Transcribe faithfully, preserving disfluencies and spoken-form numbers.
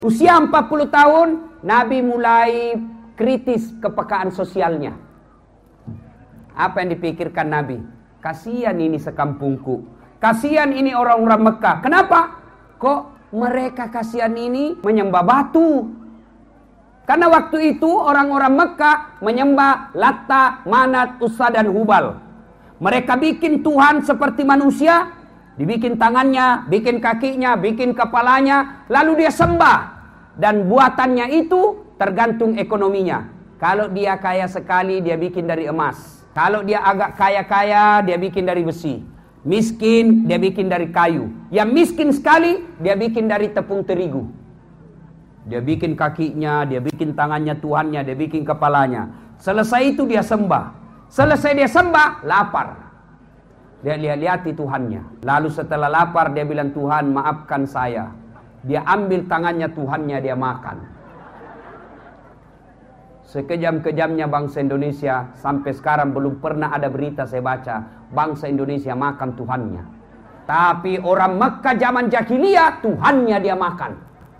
Usia empat puluh tahun, Nabi mulai kritis kepekaan sosialnya. Apa yang dipikirkan Nabi? Kasihan ini sekampungku. Kasihan ini orang-orang Mekah. Kenapa? Kok mereka kasihan ini menyembah batu? Karena waktu itu orang-orang Mekah menyembah Latta, Manat, Uzza, dan Hubal. Mereka bikin Tuhan seperti manusia, dibikin tangannya, bikin kakinya, bikin kepalanya, lalu dia sembah. Dan buatannya itu tergantung ekonominya. Kalau dia kaya sekali, dia bikin dari emas. Kalau dia agak kaya-kaya, dia bikin dari besi. Miskin, dia bikin dari kayu. Yang miskin sekali, dia bikin dari tepung terigu. Dia bikin kakinya, dia bikin tangannya Tuhannya, dia bikin kepalanya. Selesai itu dia sembah. Selesai dia sembah, lapar. Dia lihat-lihati Tuhannya. Lalu setelah lapar, dia bilang, Tuhan maafkan saya. Dia ambil tangannya Tuhannya, dia makan. Sekejam-kejamnya bangsa Indonesia, sampai sekarang belum pernah ada berita saya baca, bangsa Indonesia makan Tuhannya. Tapi orang Mekah zaman jahiliyah, Tuhannya dia makan.